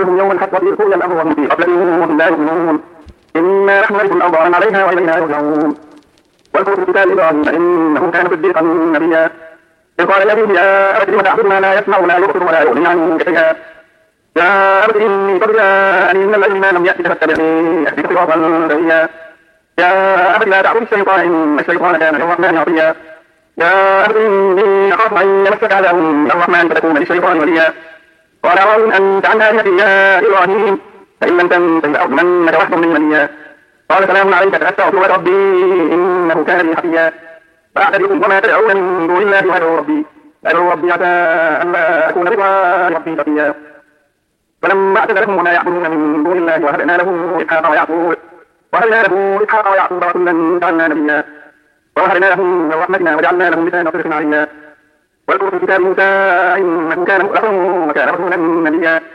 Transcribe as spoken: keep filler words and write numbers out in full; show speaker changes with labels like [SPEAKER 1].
[SPEAKER 1] ونحشرهم يوم الحسرة إذ قضي الأمر وهم في غفلة وهم لا يؤمنون إنا نحن نرث الأرض ومن عليها وإلينا يرجعون واذكر في كتاب إبراهيم إنه كان صديقا نبيا إذ قال لأبيه يا أبت لم تعبد ما لا يسمع ولا يبصر ولا يغني عنك شيئا يا أبت إني قد جاءني من العلم ما لم يأتك فاتبعني أهدك صراطا سويا يا أبت لا تعبد الشيطان إن الشيطان كان للرحمن عصيا يا أبت إني أخاف أن يمسك عذاب من الرحمن فتكون للشيطان وليا قال أراغب أنت عن آلهتي يا إبراهيم فإن لم تنته لأرجمنك واحكم لي مليا قال سلام عليك فأستغفر لك ربي إنه كان لي حفيا فأعتذركم وما تدعون من دون الله وأدعو ربي أدعو ربي عسى ألا أكون بدعاء ربي شقيا فلما اعتزلهم وما يعبدون من دون الله وهبنا له إسحاق ويعقوب وهبنا له إسحاق ويعقوب وكلا جعلنا نبيا ووهبنا لهم من رحمتنا وجعلنا لهم لسان صدق عليا واذكر في كتاب موسى إنه كان مخلصا وكان رسولا نبيا